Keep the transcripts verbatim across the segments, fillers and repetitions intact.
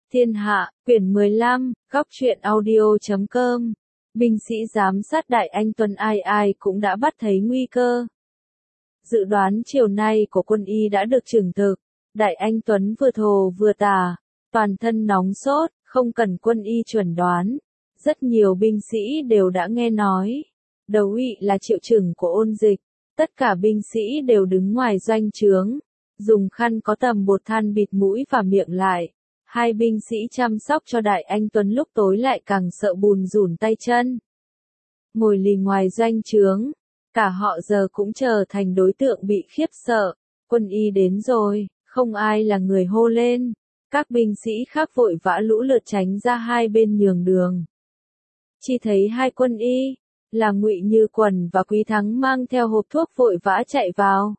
Thiên Hạ, quyển mười lăm, góc truyện audio chấm com. Binh sĩ giám sát Đại Anh Tuấn ai ai cũng đã bắt thấy nguy cơ. Dự đoán chiều nay của quân y đã được chứng thực. Đại Anh Tuấn vừa thồ vừa tả, toàn thân nóng sốt, không cần quân y chuẩn đoán. Rất nhiều binh sĩ đều đã nghe nói. Đầu ị là triệu chứng của ôn dịch. Tất cả binh sĩ đều đứng ngoài doanh trướng, dùng khăn có tầm bột than bịt mũi và miệng lại. Hai binh sĩ chăm sóc cho Đại Anh Tuấn lúc tối lại càng sợ bùn rủn tay chân. Ngồi lì ngoài doanh trướng, cả họ giờ cũng trở thành đối tượng bị khiếp sợ. Quân y đến rồi, không ai là người hô lên. Các binh sĩ khác vội vã lũ lượt tránh ra hai bên nhường đường. Chỉ thấy hai quân y, là Ngụy Như Quần và Quý Thắng mang theo hộp thuốc vội vã chạy vào.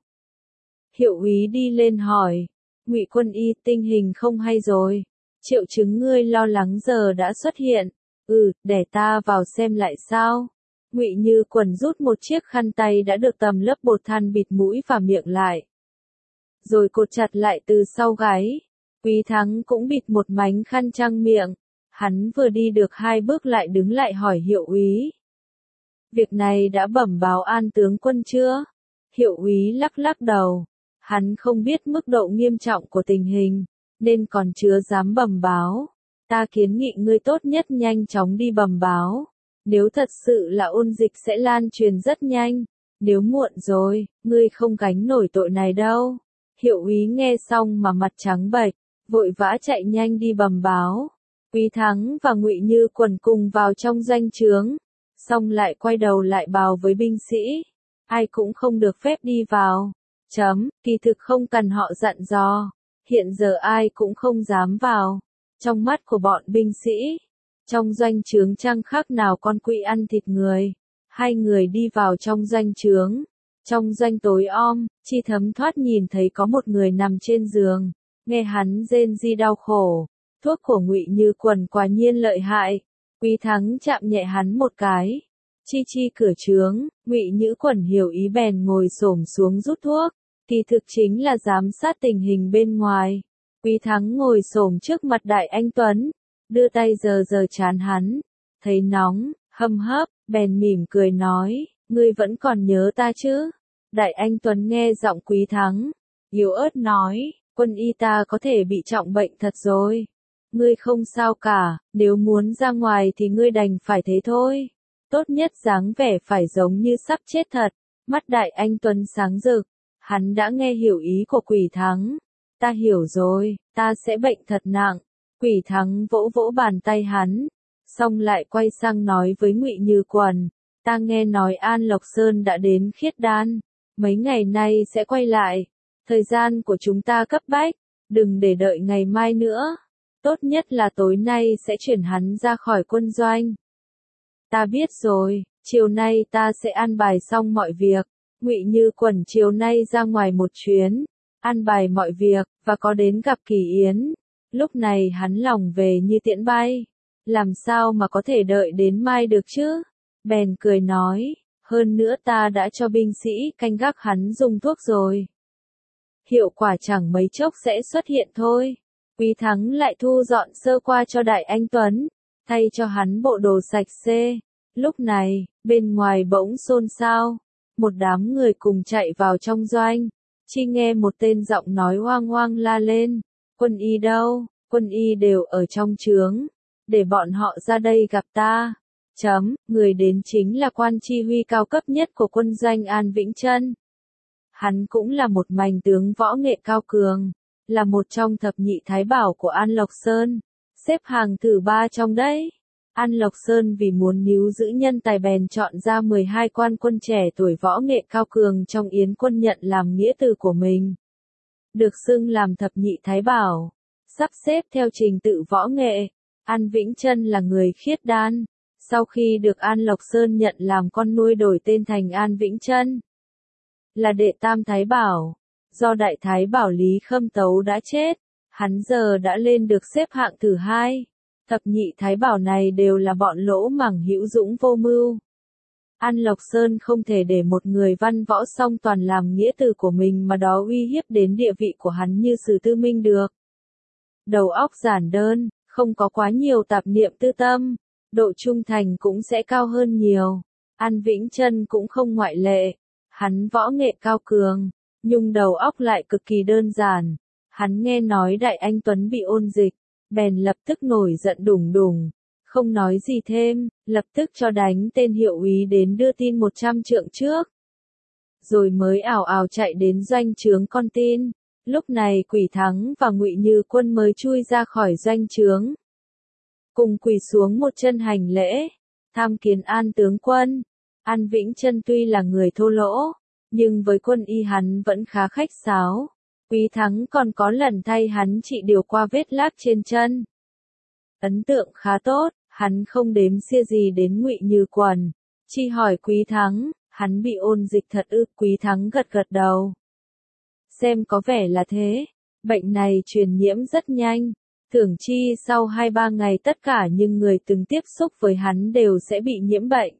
Hiệu úy đi lên hỏi, Ngụy quân y, tình hình không hay rồi, triệu chứng ngươi lo lắng giờ đã xuất hiện. Ừ, để ta vào xem lại sao. Ngụy Như Quần rút một chiếc khăn tay đã được tầm lớp bột than bịt mũi và miệng lại, rồi cột chặt lại từ sau gáy. Quý Thắng cũng bịt một mảnh khăn trang miệng. Hắn vừa đi được hai bước lại đứng lại hỏi hiệu úy, việc này đã bẩm báo An tướng quân chưa? Hiệu úy lắc lắc đầu. Hắn không biết mức độ nghiêm trọng của tình hình, nên còn chưa dám bẩm báo. Ta kiến nghị ngươi tốt nhất nhanh chóng đi bẩm báo. Nếu thật sự là ôn dịch sẽ lan truyền rất nhanh. Nếu muộn rồi, ngươi không gánh nổi tội này đâu. Hiệu úy nghe xong mà mặt trắng bệch, vội vã chạy nhanh đi bẩm báo. Quý Thắng và Ngụy Như Quần cùng vào trong doanh trướng, xong lại quay đầu lại bảo với binh sĩ, ai cũng không được phép đi vào. Chấm, kỳ thực không cần họ dặn dò, hiện giờ ai cũng không dám vào. Trong mắt của bọn binh sĩ, trong doanh trướng chẳng khác nào con quỷ ăn thịt người. Hai người đi vào trong doanh trướng, trong doanh tối om, Chi thấm thoát nhìn thấy có một người nằm trên giường, nghe hắn rên ri đau khổ. Thuốc của Ngụy Như Quần quả nhiên lợi hại. Quý Thắng chạm nhẹ hắn một cái. Chi chi cửa trướng, Ngụy Như Quần hiểu ý bèn ngồi xổm xuống rút thuốc. Kỳ thực chính là giám sát tình hình bên ngoài. Quý Thắng ngồi xổm trước mặt Đại Anh Tuấn, đưa tay giờ giờ trán hắn, thấy nóng, hâm hấp, bèn mỉm cười nói, ngươi vẫn còn nhớ ta chứ? Đại Anh Tuấn nghe giọng Quý Thắng, yếu ớt nói, quân y ta có thể bị trọng bệnh thật rồi. Ngươi không sao cả, nếu muốn ra ngoài thì ngươi đành phải thế thôi. Tốt nhất dáng vẻ phải giống như sắp chết thật. Mắt Đại Anh Tuấn sáng rực, hắn đã nghe hiểu ý của Quý Thắng. Ta hiểu rồi, ta sẽ bệnh thật nặng. Quý Thắng vỗ vỗ bàn tay hắn, xong lại quay sang nói với Ngụy Như Quần, ta nghe nói An Lộc Sơn đã đến Khiết Đan, mấy ngày nay sẽ quay lại. Thời gian của chúng ta cấp bách, đừng để đợi ngày mai nữa. Tốt nhất là tối nay sẽ chuyển hắn ra khỏi quân doanh. Ta biết rồi, chiều nay ta sẽ an bài xong mọi việc. Ngụy Như Quần chiều nay ra ngoài một chuyến, an bài mọi việc, và có đến gặp Kỳ Yến. Lúc này hắn lòng về như tiễn bay. Làm sao mà có thể đợi đến mai được chứ? Bèn cười nói, hơn nữa ta đã cho binh sĩ canh gác hắn dùng thuốc rồi. Hiệu quả chẳng mấy chốc sẽ xuất hiện thôi. Quý Thắng lại thu dọn sơ qua cho Đại Anh Tuấn, thay cho hắn bộ đồ sạch sẽ. Lúc này, bên ngoài bỗng xôn xao, một đám người cùng chạy vào trong doanh. Chi nghe một tên giọng nói hoang hoang la lên, quân y đâu, quân y đều ở trong trướng, để bọn họ ra đây gặp ta. Chấm, người đến chính là quan chi huy cao cấp nhất của quân doanh An Vĩnh Trân. Hắn cũng là một manh tướng võ nghệ cao cường, là một trong thập nhị thái bảo của An Lộc Sơn, xếp hàng thứ ba trong đấy. An Lộc Sơn vì muốn níu giữ nhân tài bèn chọn ra mười hai quan quân trẻ tuổi võ nghệ cao cường trong yến quân nhận làm nghĩa tử của mình. Được xưng làm thập nhị thái bảo, sắp xếp theo trình tự võ nghệ. An Vĩnh Trân là người Khiết Đan, sau khi được An Lộc Sơn nhận làm con nuôi đổi tên thành An Vĩnh Trân. Là đệ tam thái bảo. Do đại thái bảo Lý Khâm Tấu đã chết, hắn giờ đã lên được xếp hạng thứ hai. Thập nhị thái bảo này đều là bọn lỗ mảng hữu dũng vô mưu. An Lộc Sơn không thể để một người văn võ song toàn làm nghĩa tử của mình mà đó uy hiếp đến địa vị của hắn như Sử Tư Minh được. Đầu óc giản đơn, Không có quá nhiều tạp niệm tư tâm, độ trung thành cũng sẽ cao hơn nhiều. An Vĩnh Chân cũng không ngoại lệ. Hắn võ nghệ cao cường, nhưng đầu óc lại cực kỳ đơn giản. Hắn nghe nói Đại Anh Tuấn bị ôn dịch, bèn lập tức nổi giận đùng đùng, không nói gì thêm, lập tức cho đánh tên hiệu úy đến đưa tin một trăm trượng trước. Rồi mới ảo ảo chạy đến doanh trướng con tin. Lúc này Quỷ Thắng và Ngụy Như Quân mới chui ra khỏi doanh trướng. Cùng quỳ xuống một chân hành lễ, tham kiến An tướng quân. An Vĩnh Chân tuy là người thô lỗ, nhưng với quân y hắn vẫn khá khách sáo. Quý Thắng còn có lần thay hắn trị điều qua vết lác trên chân. Ấn tượng khá tốt, hắn không đếm xia gì đến Ngụy Như Quần, chỉ hỏi Quý Thắng, hắn bị ôn dịch thật ư? Quý Thắng gật gật đầu. Xem có vẻ là thế, bệnh này truyền nhiễm rất nhanh, tưởng chi sau hai ba ngày tất cả những người từng tiếp xúc với hắn đều sẽ bị nhiễm bệnh.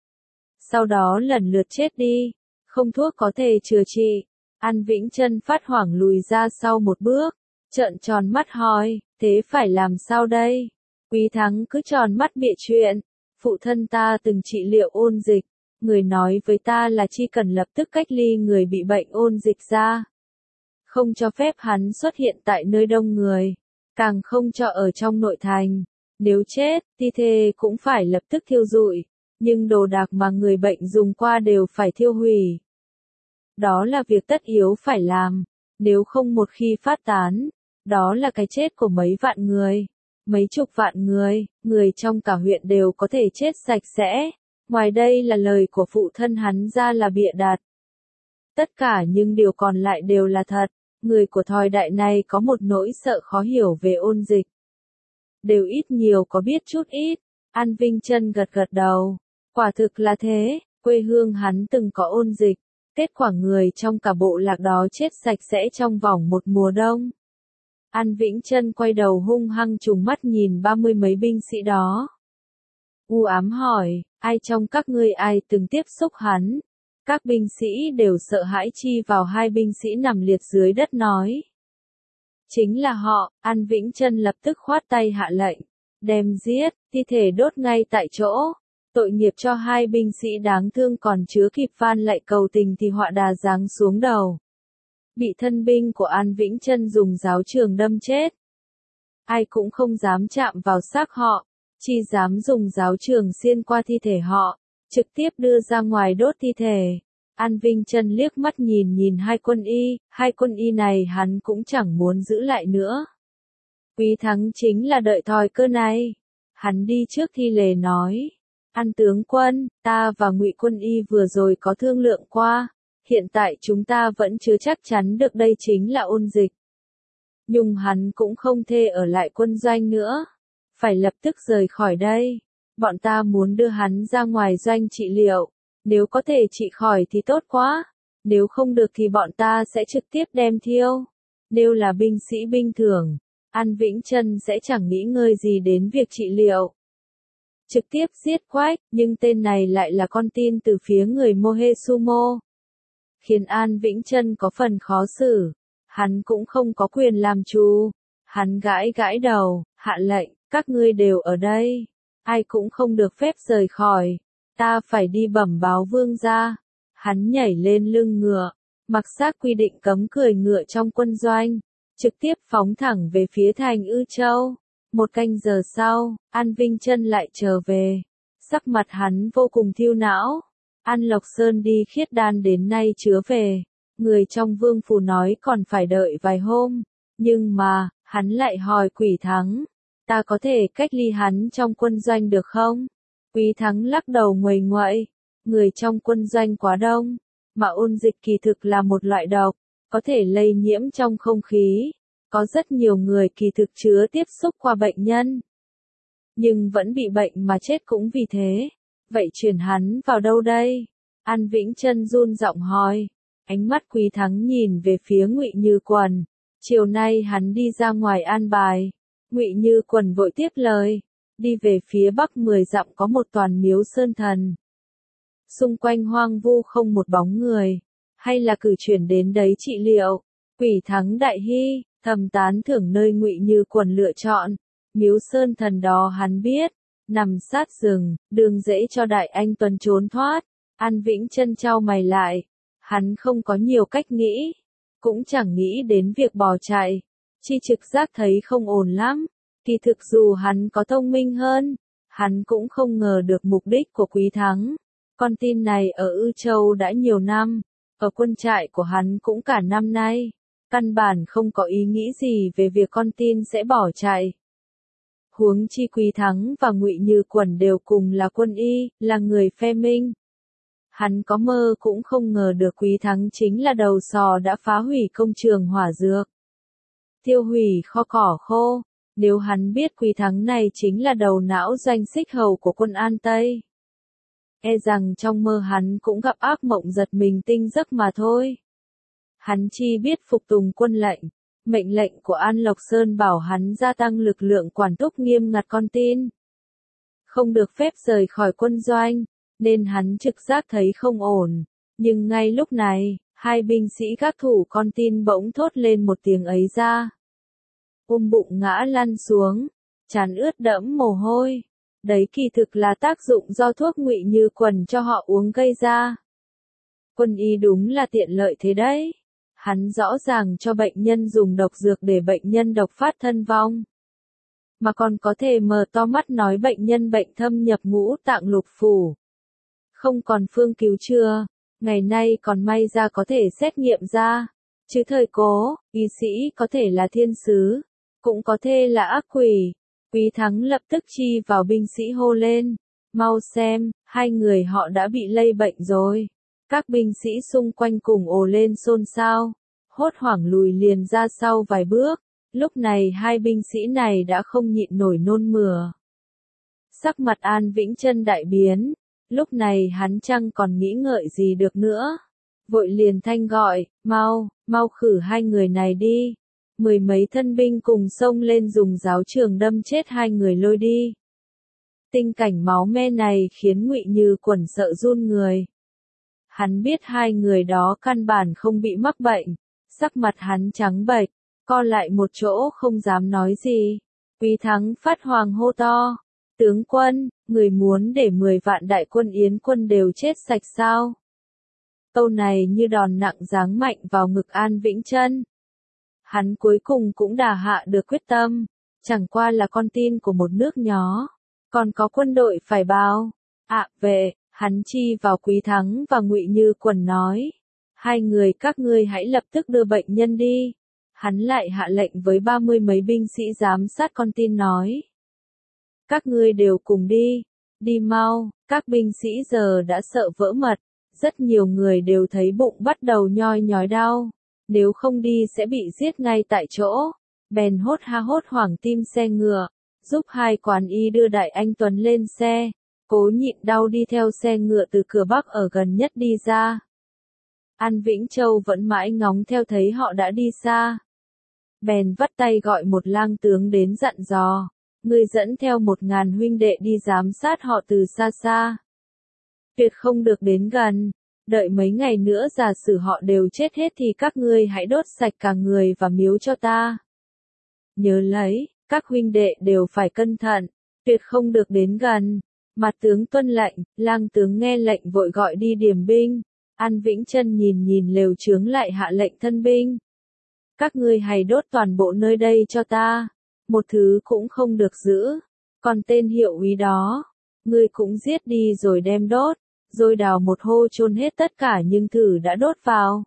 Sau đó lần lượt chết đi, không thuốc có thể chữa trị. An Vĩnh Chân phát hoảng lùi ra sau một bước, trợn tròn mắt hỏi, thế phải làm sao đây? Quý Thắng cứ tròn mắt bịa chuyện, phụ thân ta từng trị liệu ôn dịch, người nói với ta là chỉ cần lập tức cách ly người bị bệnh ôn dịch ra. Không cho phép hắn xuất hiện tại nơi đông người, càng không cho ở trong nội thành. Nếu chết, thi thể cũng phải lập tức thiêu rụi, nhưng đồ đạc mà người bệnh dùng qua đều phải thiêu hủy. Đó là việc tất yếu phải làm, nếu không một khi phát tán, đó là cái chết của mấy vạn người, mấy chục vạn người, người trong cả huyện đều có thể chết sạch sẽ. Ngoài đây là lời của phụ thân hắn ra là bịa đặt. Tất cả những điều còn lại đều là thật. Người của thời đại này có một nỗi sợ khó hiểu về ôn dịch. Đều ít nhiều có biết chút ít. An Vĩnh Chân gật gật đầu. Quả thực là thế, quê hương hắn từng có ôn dịch. Kết quả người trong cả bộ lạc đó chết sạch sẽ trong vòng một mùa đông. An Vĩnh Chân quay đầu hung hăng trùng mắt nhìn ba mươi mấy binh sĩ đó. U ám hỏi, ai trong các ngươi ai từng tiếp xúc hắn? Các binh sĩ đều sợ hãi chi vào hai binh sĩ nằm liệt dưới đất nói. Chính là họ. An Vĩnh Chân lập tức khoát tay hạ lệnh, đem giết, thi thể đốt ngay tại chỗ. Tội nghiệp cho hai binh sĩ đáng thương còn chưa kịp van lạy cầu tình thì họa đà giáng xuống đầu. Bị thân binh của An Vĩnh Chân dùng giáo trường đâm chết. Ai cũng không dám chạm vào xác họ, chỉ dám dùng giáo trường xiên qua thi thể họ, trực tiếp đưa ra ngoài đốt thi thể. An Vĩnh Chân liếc mắt nhìn nhìn hai quân y, hai quân y này hắn cũng chẳng muốn giữ lại nữa. Quý Thắng chính là đợi thời cơ này. Hắn đi trước thi lễ nói, An tướng quân, ta và Ngụy quân y vừa rồi có thương lượng qua, hiện tại chúng ta vẫn chưa chắc chắn được đây chính là ôn dịch. Nhưng hắn cũng không thể ở lại quân doanh nữa, phải lập tức rời khỏi đây. Bọn ta muốn đưa hắn ra ngoài doanh trị liệu, nếu có thể trị khỏi thì tốt quá, nếu không được thì bọn ta sẽ trực tiếp đem thiêu. Nếu là binh sĩ bình thường, An Vĩnh Chân sẽ chẳng nghĩ ngơi gì đến việc trị liệu. Trực tiếp giết quách, nhưng tên này lại là con tin từ phía người Mohesumo. Khiến An Vĩnh Chân có phần khó xử, hắn cũng không có quyền làm chủ. Hắn gãi gãi đầu, hạ lệnh, các ngươi đều ở đây, ai cũng không được phép rời khỏi, ta phải đi bẩm báo vương gia. Hắn nhảy lên lưng ngựa, mặc xác quy định cấm cưỡi ngựa trong quân doanh, trực tiếp phóng thẳng về phía thành Ư Châu. Một canh giờ sau, An Vĩnh Chân lại trở về, sắc mặt hắn vô cùng thiêu não. An Lộc Sơn đi khiết đan đến nay chưa về, người trong vương phủ nói còn phải đợi vài hôm, nhưng mà, hắn lại hỏi Quỷ Thắng, ta có thể cách ly hắn trong quân doanh được không? Quý Thắng lắc đầu nguầy nguậy, người trong quân doanh quá đông, mà ôn dịch kỳ thực là một loại độc, có thể lây nhiễm trong không khí, có rất nhiều người kỳ thực chứa tiếp xúc qua bệnh nhân, nhưng vẫn bị bệnh mà chết cũng vì thế. Vậy chuyển hắn vào đâu đây? An Vĩnh Chân run giọng hỏi. Ánh mắt Quý Thắng nhìn về phía Ngụy Như Quần. Chiều nay hắn đi ra ngoài an bài. Ngụy Như Quần vội tiếp lời. Đi về phía bắc mười dặm có một toàn miếu sơn thần. Xung quanh hoang vu không một bóng người. Hay là cử chuyển đến đấy trị liệu? Quý Thắng đại hy, thầm tán thưởng nơi Ngụy Như Quần lựa chọn. Miếu Sơn Thần đó hắn biết, nằm sát rừng, đường dễ cho Đại Anh Tuấn trốn thoát. An Vĩnh Chân chau mày lại, hắn không có nhiều cách nghĩ, cũng chẳng nghĩ đến việc bỏ chạy, chi trực giác thấy không ổn lắm. Kỳ thực dù hắn có thông minh hơn, hắn cũng không ngờ được mục đích của Quý Thắng. Con tin này ở Ư Châu đã nhiều năm, ở quân trại của hắn cũng cả năm nay, căn bản không có ý nghĩ gì về việc con tin sẽ bỏ chạy. Huống chi Quý Thắng và Ngụy Như Quẩn đều cùng là quân y, là người phe Minh. Hắn có mơ cũng không ngờ được Quý Thắng chính là đầu sò đã phá hủy công trường hỏa dược, tiêu hủy kho cỏ khô. Nếu hắn biết Quý Thắng này chính là đầu não doanh xích hầu của quân An Tây, e rằng trong mơ hắn cũng gặp ác mộng giật mình tinh giấc mà thôi. Hắn chi biết phục tùng quân lệnh, mệnh lệnh của An Lộc Sơn bảo hắn gia tăng lực lượng quản thúc nghiêm ngặt con tin, không được phép rời khỏi quân doanh, nên hắn trực giác thấy không ổn. Nhưng ngay lúc này, hai binh sĩ gác thủ con tin bỗng thốt lên một tiếng ấy ra. Ôm bụng ngã lăn xuống, trán ướt đẫm mồ hôi. Đấy kỳ thực là tác dụng do thuốc Ngụy Như Quẩn cho họ uống gây ra. Quân y đúng là tiện lợi thế đấy. Hắn rõ ràng cho bệnh nhân dùng độc dược để bệnh nhân độc phát thân vong, mà còn có thể mở to mắt nói bệnh nhân bệnh thâm nhập ngũ tạng lục phủ, không còn phương cứu chữa. Ngày nay còn may ra có thể xét nghiệm ra, chứ thời cố, y sĩ có thể là thiên sứ, cũng có thể là ác quỷ. Quý Thắng lập tức chi vào binh sĩ hô lên, mau xem, hai người họ đã bị lây bệnh rồi. Các binh sĩ xung quanh cùng ồ lên xôn xao, hốt hoảng lùi liền ra sau vài bước. Lúc này hai binh sĩ này đã không nhịn nổi nôn mửa. Sắc mặt An Vĩnh Chân đại biến, lúc này hắn chẳng còn nghĩ ngợi gì được nữa. Vội liền thanh gọi, mau, mau khử hai người này đi. Mười mấy thân binh cùng xông lên dùng giáo trường đâm chết hai người lôi đi. Tình cảnh máu me này khiến Ngụy Như Quẩn sợ run người. Hắn biết hai người đó căn bản không bị mắc bệnh, sắc mặt hắn trắng bệch, co lại một chỗ không dám nói gì. Quý Thắng phát hoàng hô to, tướng quân, người muốn để mười vạn đại quân Yến quân đều chết sạch sao? Câu này như đòn nặng giáng mạnh vào ngực An Vĩnh Chân. Hắn cuối cùng cũng đà hạ được quyết tâm, chẳng qua là con tin của một nước nhỏ, còn có quân đội phải bao. À, về, hắn chi vào Quý Thắng và Ngụy Như Quẩn nói, hai người các ngươi hãy lập tức đưa bệnh nhân đi. Hắn lại hạ lệnh với ba mươi mấy binh sĩ giám sát con tin nói, các ngươi đều cùng đi, đi mau. Các binh sĩ giờ đã sợ vỡ mật, rất nhiều người đều thấy bụng bắt đầu nhoi nhói đau, nếu không đi sẽ bị giết ngay tại chỗ. Bèn hốt ha hốt hoảng tim xe ngựa, giúp hai quán y đưa Đại Anh Tuấn lên xe, cố nhịn đau đi theo xe ngựa từ cửa Bắc ở gần nhất đi ra. An Vĩnh Châu vẫn mãi ngóng theo thấy họ đã đi xa. Bèn vắt tay gọi một lang tướng đến dặn dò, ngươi dẫn theo một ngàn huynh đệ đi giám sát họ từ xa xa. Tuyệt không được đến gần, đợi mấy ngày nữa giả sử họ đều chết hết thì các ngươi hãy đốt sạch cả người và miếu cho ta. Nhớ lấy, các huynh đệ đều phải cẩn thận, tuyệt không được đến gần. Mặt tướng tuân lệnh, lang tướng nghe lệnh vội gọi đi điểm binh. An Vĩnh Chân nhìn nhìn lều chướng lại hạ lệnh thân binh. Các ngươi hãy đốt toàn bộ nơi đây cho ta, một thứ cũng không được giữ. Còn tên hiệu úy đó, ngươi cũng giết đi rồi đem đốt, rồi đào một hô chôn hết tất cả những thứ đã đốt vào.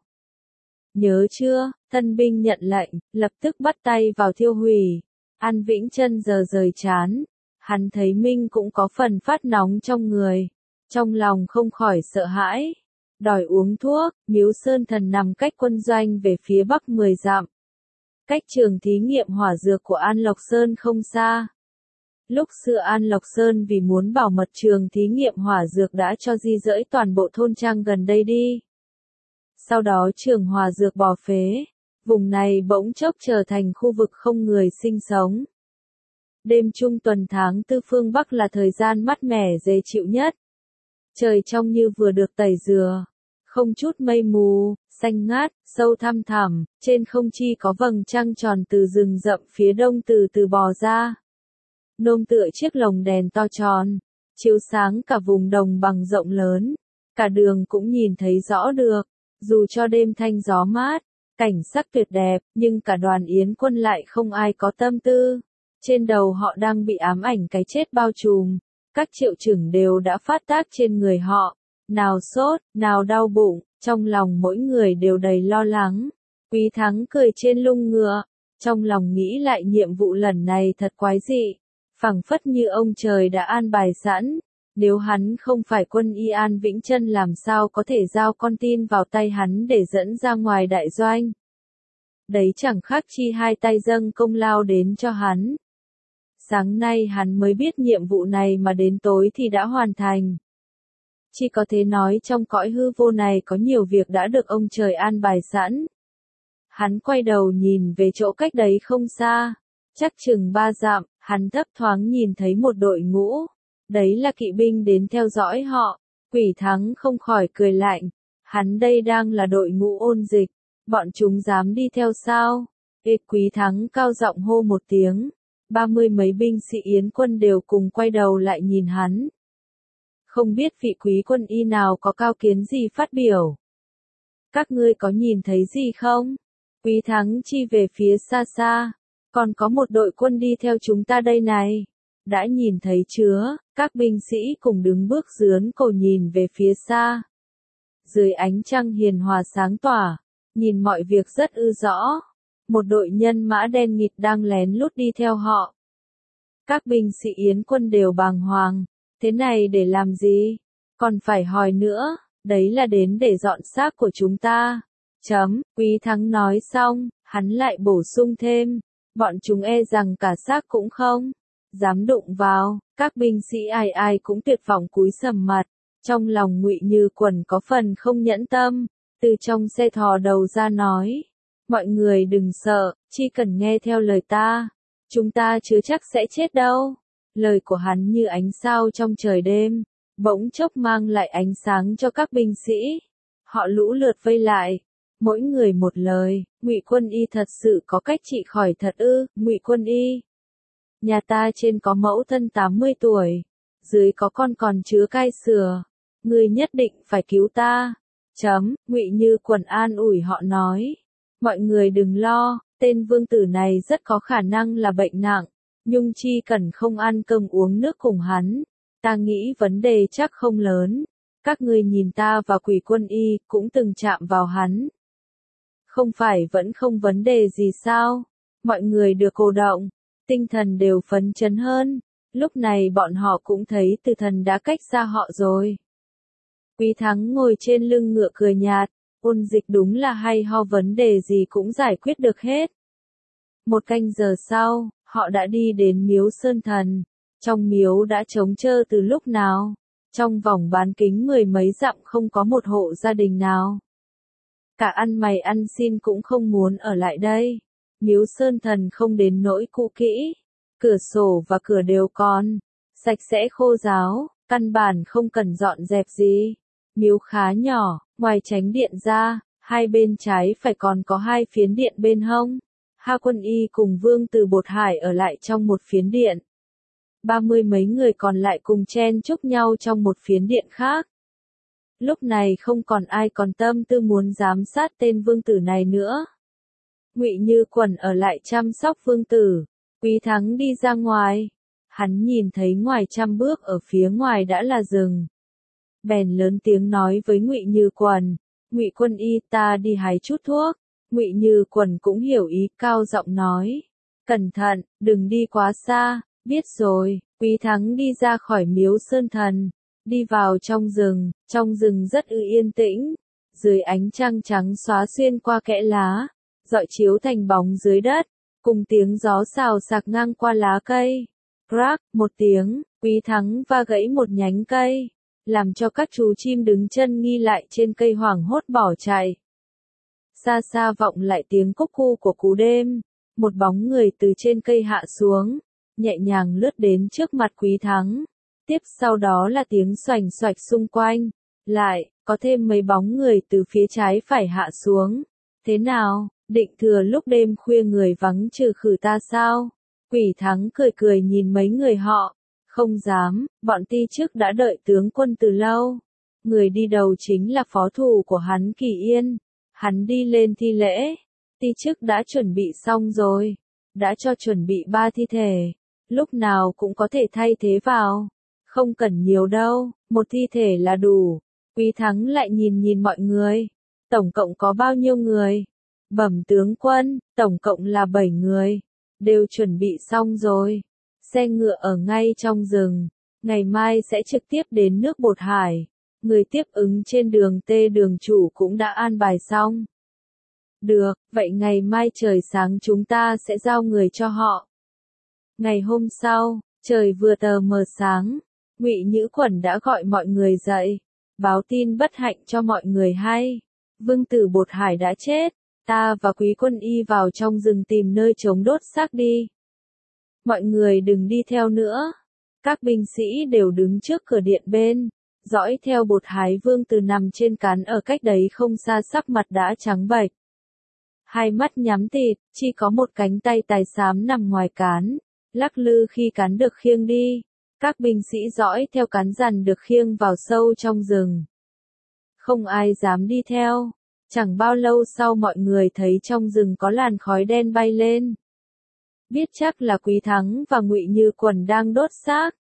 Nhớ chưa? Thân binh nhận lệnh, lập tức bắt tay vào thiêu hủy. An Vĩnh Chân giờ rời chán, hắn thấy Minh cũng có phần phát nóng trong người, trong lòng không khỏi sợ hãi. Đòi uống thuốc. Miếu Sơn Thần nằm cách quân doanh về phía bắc mười dặm, cách trường thí nghiệm hỏa dược của An Lộc Sơn không xa. Lúc xưa An Lộc Sơn vì muốn bảo mật trường thí nghiệm hỏa dược đã cho di dỡi toàn bộ thôn trang gần đây đi. Sau đó trường hỏa dược bỏ phế, vùng này bỗng chốc trở thành khu vực không người sinh sống. Đêm trung tuần tháng tư phương Bắc là thời gian mát mẻ dễ chịu nhất. Trời trong như vừa được tẩy rửa, không chút mây mù, xanh ngát, sâu thăm thẳm, trên không chi có vầng trăng tròn từ rừng rậm phía đông từ từ bò ra. nôm tựa chiếc lồng đèn to tròn, chiếu sáng cả vùng đồng bằng rộng lớn, cả đường cũng nhìn thấy rõ được, dù cho đêm thanh gió mát, cảnh sắc tuyệt đẹp, nhưng cả đoàn yến quân lại không ai có tâm tư. Trên đầu họ đang bị ám ảnh cái chết bao trùm, các triệu chứng đều đã phát tác trên người họ, nào sốt, nào đau bụng, trong lòng mỗi người đều đầy lo lắng. Quý Thắng cười trên lưng ngựa, trong lòng nghĩ lại nhiệm vụ lần này thật quái dị, phảng phất như ông trời đã an bài sẵn, nếu hắn không phải quân y An Vĩnh Chân làm sao có thể giao con tin vào tay hắn để dẫn ra ngoài đại doanh. Đấy chẳng khác chi hai tay dâng công lao đến cho hắn. Sáng nay hắn mới biết nhiệm vụ này mà đến tối thì đã hoàn thành. Chỉ có thể nói trong cõi hư vô này có nhiều việc đã được ông trời an bài sẵn. Hắn quay đầu nhìn về chỗ cách đấy không xa, chắc chừng ba dặm, hắn thấp thoáng nhìn thấy một đội ngũ. Đấy là kỵ binh đến theo dõi họ. Quỷ Thắng không khỏi cười lạnh. Hắn đây đang là đội ngũ ôn dịch. Bọn chúng dám đi theo sao? Ê Quý Thắng cao giọng hô một tiếng. Ba mươi mấy binh sĩ yến quân đều cùng quay đầu lại nhìn hắn. Không biết vị quý quân y nào có cao kiến gì phát biểu. Các ngươi có nhìn thấy gì không? Quý Thắng chi về phía xa xa. Còn có một đội quân đi theo chúng ta đây này. Đã nhìn thấy chưa? Các binh sĩ cùng đứng bước dướn cổ nhìn về phía xa. Dưới ánh trăng hiền hòa sáng tỏa, nhìn mọi việc rất ư rõ. Một đội nhân mã đen nghịt đang lén lút đi theo họ. Các binh sĩ yến quân đều bàng hoàng. Thế này để làm gì? Còn phải hỏi nữa, đấy là đến để dọn xác của chúng ta. Chấm, Quý Thắng nói xong, hắn lại bổ sung thêm. Bọn chúng e rằng cả xác cũng không dám đụng vào. Các binh sĩ ai ai cũng tuyệt vọng cúi sầm mặt. Trong lòng Ngụy Như Quần có phần không nhẫn tâm, từ trong xe thò đầu ra nói. Mọi người đừng sợ, chỉ cần nghe theo lời ta. Chúng ta chưa chắc sẽ chết đâu. Lời của hắn như ánh sao trong trời đêm, bỗng chốc mang lại ánh sáng cho các binh sĩ. Họ lũ lượt vây lại, mỗi người một lời. Ngụy Quân Y thật sự có cách trị khỏi thật ư? Ngụy Quân Y, nhà ta trên có mẫu thân tám mươi tuổi, dưới có con còn chứa cai sừa, ngươi nhất định phải cứu ta. Chấm, Ngụy Như Quần an ủi họ nói, mọi người đừng lo, tên vương tử này rất có khả năng là bệnh nặng, nhưng chi cần không ăn cơm uống nước cùng hắn, ta nghĩ vấn đề chắc không lớn. Các ngươi nhìn ta và Quỷ Quân Y cũng từng chạm vào hắn. Không phải vẫn không vấn đề gì sao? Mọi người được cổ động, tinh thần đều phấn chấn hơn. Lúc này bọn họ cũng thấy Từ Thần đã cách xa họ rồi. Quý Thắng ngồi trên lưng ngựa cười nhạt, ôn dịch đúng là hay ho, vấn đề gì cũng giải quyết được hết. Một canh giờ sau, họ đã đi đến miếu Sơn Thần. Trong miếu đã trống trơ từ lúc nào. Trong vòng bán kính mười mấy dặm không có một hộ gia đình nào. Cả ăn mày ăn xin cũng không muốn ở lại đây. Miếu Sơn Thần không đến nỗi cũ kỹ. Cửa sổ và cửa đều còn sạch sẽ khô ráo, căn bản không cần dọn dẹp gì. Miếu khá nhỏ, ngoài chánh điện ra, hai bên trái phải còn có hai phiến điện bên hông. Ha Quân Y cùng Vương Từ Bột Hải ở lại trong một phiến điện. Ba mươi mấy người còn lại cùng chen chúc nhau trong một phiến điện khác. Lúc này không còn ai còn tâm tư muốn giám sát tên vương tử này nữa. Ngụy Như Quần ở lại chăm sóc vương tử. Quý Thắng đi ra ngoài. Hắn nhìn thấy ngoài trăm bước ở phía ngoài đã là rừng. Bèn lớn tiếng nói với Ngụy Như Quần, Ngụy Quân Y, ta đi hái chút thuốc. Ngụy Như Quần cũng hiểu ý, cao giọng nói, cẩn thận, đừng đi quá xa. Biết rồi. Quý Thắng đi ra khỏi miếu Sơn Thần, đi vào trong rừng. Trong rừng rất ư yên tĩnh, dưới ánh trăng trắng xóa xuyên qua kẽ lá, rọi chiếu thành bóng dưới đất, cùng tiếng gió xào xạc ngang qua lá cây. Crack, một tiếng, Quý Thắng va gãy một nhánh cây, làm cho các chú chim đứng chân nghi lại trên cây hoảng hốt bỏ chạy. Xa xa vọng lại tiếng cúc cu của cú đêm, một bóng người từ trên cây hạ xuống, nhẹ nhàng lướt đến trước mặt Quý Thắng. Tiếp sau đó là tiếng xoành xoạch xung quanh. Lại, có thêm mấy bóng người từ phía trái phải hạ xuống. Thế nào, định thừa lúc đêm khuya người vắng trừ khử ta sao? Quỷ Thắng cười cười nhìn mấy người họ, không dám, bọn ti chức đã đợi tướng quân từ lâu. Người đi đầu chính là phó thủ của hắn Kỳ Yên. Hắn đi lên thi lễ, ti chức đã chuẩn bị xong rồi, đã cho chuẩn bị ba thi thể, lúc nào cũng có thể thay thế vào, không cần nhiều đâu, một thi thể là đủ. Quý Thắng lại nhìn nhìn mọi người, tổng cộng có bao nhiêu người? Bẩm tướng quân, tổng cộng là bảy người, đều chuẩn bị xong rồi, xe ngựa ở ngay trong rừng, ngày mai sẽ trực tiếp đến nước Bột Hải. Người tiếp ứng trên đường T đường chủ cũng đã an bài xong. Được, vậy ngày mai trời sáng chúng ta sẽ giao người cho họ. Ngày hôm sau, trời vừa tờ mờ sáng, Ngụy Nhữ Quẩn đã gọi mọi người dậy, báo tin bất hạnh cho mọi người hay. Vương tử Bột Hải đã chết, ta và Quý Quân Y vào trong rừng tìm nơi trống đốt xác đi. Mọi người đừng đi theo nữa. Các binh sĩ đều đứng trước cửa điện bên, dõi theo Bột Hải vương tử nằm trên cán ở cách đấy không xa, sắc mặt đã trắng bệch. Hai mắt nhắm tịt, chỉ có một cánh tay tài xám nằm ngoài cán, lắc lư khi cán được khiêng đi. Các binh sĩ dõi theo cán dằn được khiêng vào sâu trong rừng. Không ai dám đi theo. Chẳng bao lâu sau mọi người thấy trong rừng có làn khói đen bay lên. Biết chắc là Quý Thắng và Ngụy Như Quần đang đốt xác.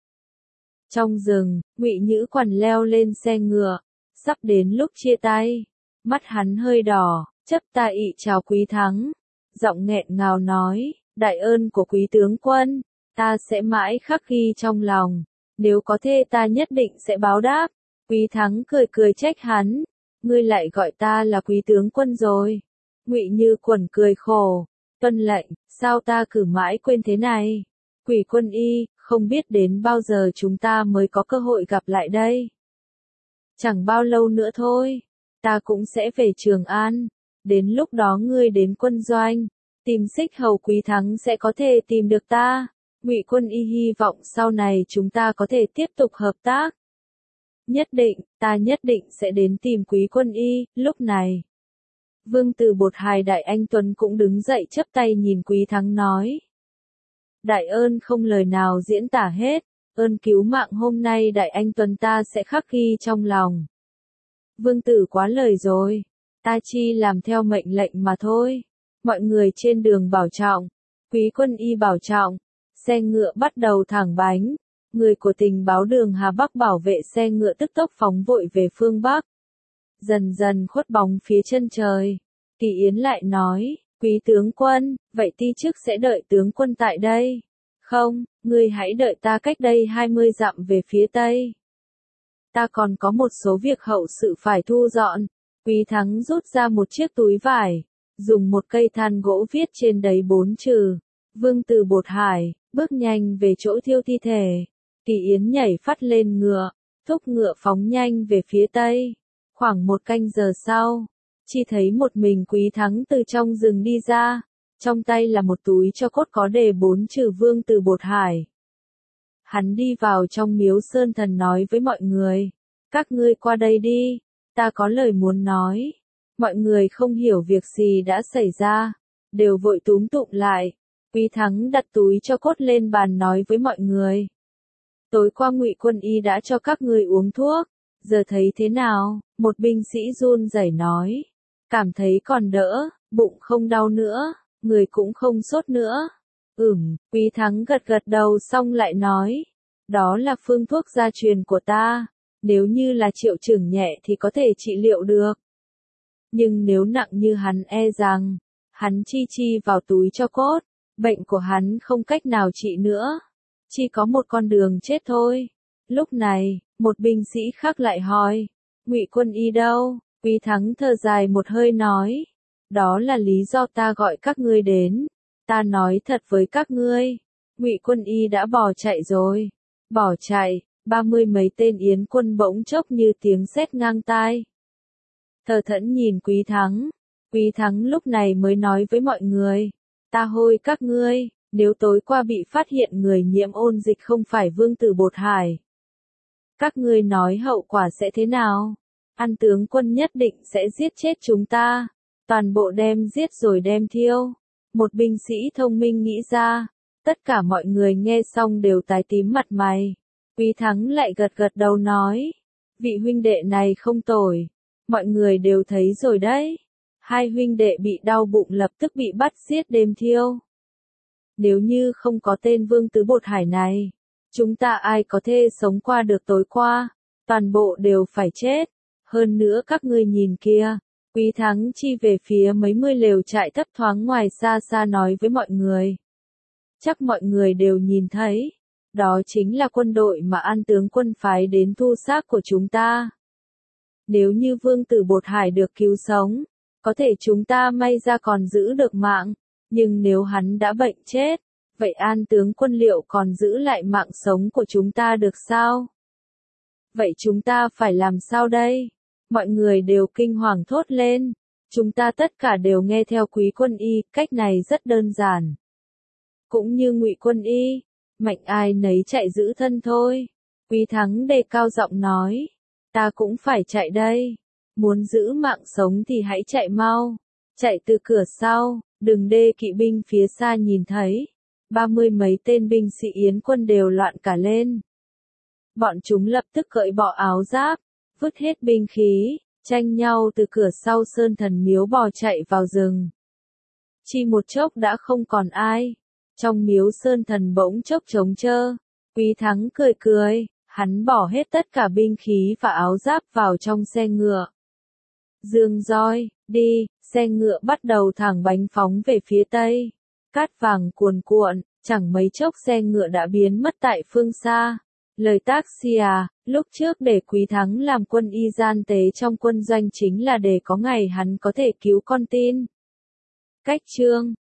Trong rừng, Ngụy Nhữ Quần leo lên xe ngựa, sắp đến lúc chia tay. Mắt hắn hơi đỏ, chấp tay ị chào Quý Thắng. Giọng nghẹn ngào nói, đại ơn của Quý tướng quân, ta sẽ mãi khắc ghi trong lòng. Nếu có thể ta nhất định sẽ báo đáp. Quý Thắng cười cười trách hắn. Ngươi lại gọi ta là Quý tướng quân rồi. Ngụy Như Quần cười khổ. Tuân lệnh, sao ta cứ mãi quên thế này? Quỷ Quân Y, không biết đến bao giờ chúng ta mới có cơ hội gặp lại đây. Chẳng bao lâu nữa thôi, ta cũng sẽ về Trường An. Đến lúc đó ngươi đến quân doanh, tìm Xích Hầu Quý Thắng sẽ có thể tìm được ta. Ngụy Quân Y hy vọng sau này chúng ta có thể tiếp tục hợp tác. Nhất định, ta nhất định sẽ đến tìm Quý Quân Y. Lúc này, Vương tử Bột Hải Đại Anh Tuấn cũng đứng dậy chắp tay nhìn Quý Thắng nói. Đại ơn không lời nào diễn tả hết, ơn cứu mạng hôm nay Đại Anh Tuấn ta sẽ khắc ghi trong lòng. Vương tử quá lời rồi, ta chi làm theo mệnh lệnh mà thôi. Mọi người trên đường bảo trọng, Quý Quân Y bảo trọng, xe ngựa bắt đầu thẳng bánh. Người của tình báo đường Hà Bắc bảo vệ xe ngựa tức tốc phóng vội về phương Bắc. Dần dần khuất bóng phía chân trời, Kỳ Yến lại nói, Quý tướng quân, vậy ti chức sẽ đợi tướng quân tại đây. Không, ngươi hãy đợi ta cách đây hai mươi dặm về phía tây. Ta còn có một số việc hậu sự phải thu dọn. Quý Thắng rút ra một chiếc túi vải, dùng một cây than gỗ viết trên đấy bốn chữ. Vương tử Bột Hải, bước nhanh về chỗ thiêu thi thể. Kỳ Yến nhảy phắt lên ngựa, thúc ngựa phóng nhanh về phía tây. Khoảng một canh giờ sau, chỉ thấy một mình Quý Thắng từ trong rừng đi ra, trong tay là một túi cho cốt có đề bốn chữ Vương tử Bột Hải. Hắn đi vào trong miếu Sơn Thần nói với mọi người, các ngươi qua đây đi, ta có lời muốn nói. Mọi người không hiểu việc gì đã xảy ra, đều vội túm tụm lại. Quý Thắng đặt túi cho cốt lên bàn nói với mọi người. Tối qua Ngụy Quân Y đã cho các ngươi uống thuốc, giờ thấy thế nào? Một binh sĩ run rẩy nói. Cảm thấy còn đỡ, bụng không đau nữa, người cũng không sốt nữa. Ừm, Quý Thắng gật gật đầu xong lại nói. Đó là phương thuốc gia truyền của ta, nếu như là triệu chứng nhẹ thì có thể trị liệu được. Nhưng nếu nặng như hắn e rằng, hắn chi chi vào túi cho cốt, bệnh của hắn không cách nào trị nữa. Chỉ có một con đường chết thôi. Lúc này, một binh sĩ khác lại hỏi, Ngụy Quân Y đâu? Quý Thắng thở dài một hơi nói, đó là lý do ta gọi các ngươi đến. Ta nói thật với các ngươi, Ngụy Quân Y đã bỏ chạy rồi. Bỏ chạy, ba mươi mấy tên yến quân bỗng chốc như tiếng sét ngang tai. Thờ thẫn nhìn Quý Thắng. Quý Thắng lúc này mới nói với mọi người, ta hôi các ngươi, nếu tối qua bị phát hiện người nhiễm ôn dịch không phải Vương tử Bột Hải, các ngươi nói hậu quả sẽ thế nào? An tướng quân nhất định sẽ giết chết chúng ta, toàn bộ đem giết rồi đem thiêu. Một binh sĩ thông minh nghĩ ra, Tất cả mọi người nghe xong đều tái tím mặt mày. Quý Thắng lại gật gật đầu nói. Vị huynh đệ này không tồi. Mọi người đều thấy rồi đấy. Hai huynh đệ bị đau bụng lập tức bị bắt giết đêm thiêu. Nếu như không có tên Vương Tứ Bột Hải này, chúng ta ai có thể sống qua được tối qua, toàn bộ đều phải chết. Hơn nữa các ngươi nhìn kia, Quý Thắng chi về phía mấy mươi lều trại thấp thoáng ngoài xa xa nói với mọi người. Chắc mọi người đều nhìn thấy, đó chính là quân đội mà An tướng quân phái đến thu xác của chúng ta. Nếu như Vương Tử Bột Hải được cứu sống, có thể chúng ta may ra còn giữ được mạng, nhưng nếu hắn đã bệnh chết, vậy An tướng quân liệu còn giữ lại mạng sống của chúng ta được sao? Vậy chúng ta phải làm sao đây? Mọi người đều kinh hoàng thốt lên. Chúng ta tất cả đều nghe theo Quý Quân Y, cách này rất đơn giản. Cũng như Ngụy Quân Y, mạnh ai nấy chạy giữ thân thôi. Quý Thắng đề cao giọng nói, ta cũng phải chạy đây. Muốn giữ mạng sống thì hãy chạy mau, chạy từ cửa sau, đừng để kỵ binh phía xa nhìn thấy. Ba mươi mấy tên binh sĩ Yến quân đều loạn cả lên. Bọn chúng lập tức cởi bỏ áo giáp, vứt hết binh khí, tranh nhau từ cửa sau Sơn Thần miếu bò chạy vào rừng. Chỉ một chốc đã không còn ai. Trong miếu Sơn Thần bỗng chốc trống trơ. Quý Thắng cười cười, hắn bỏ hết tất cả binh khí và áo giáp vào trong xe ngựa. Dương roi, đi, xe ngựa bắt đầu thẳng bánh phóng về phía tây. Cát vàng cuồn cuộn, chẳng mấy chốc xe ngựa đã biến mất tại phương xa. Lời tác si à, lúc trước để Quý Thắng làm quân y gian tế trong quân doanh chính là để có ngày hắn có thể cứu con tin. Cách chương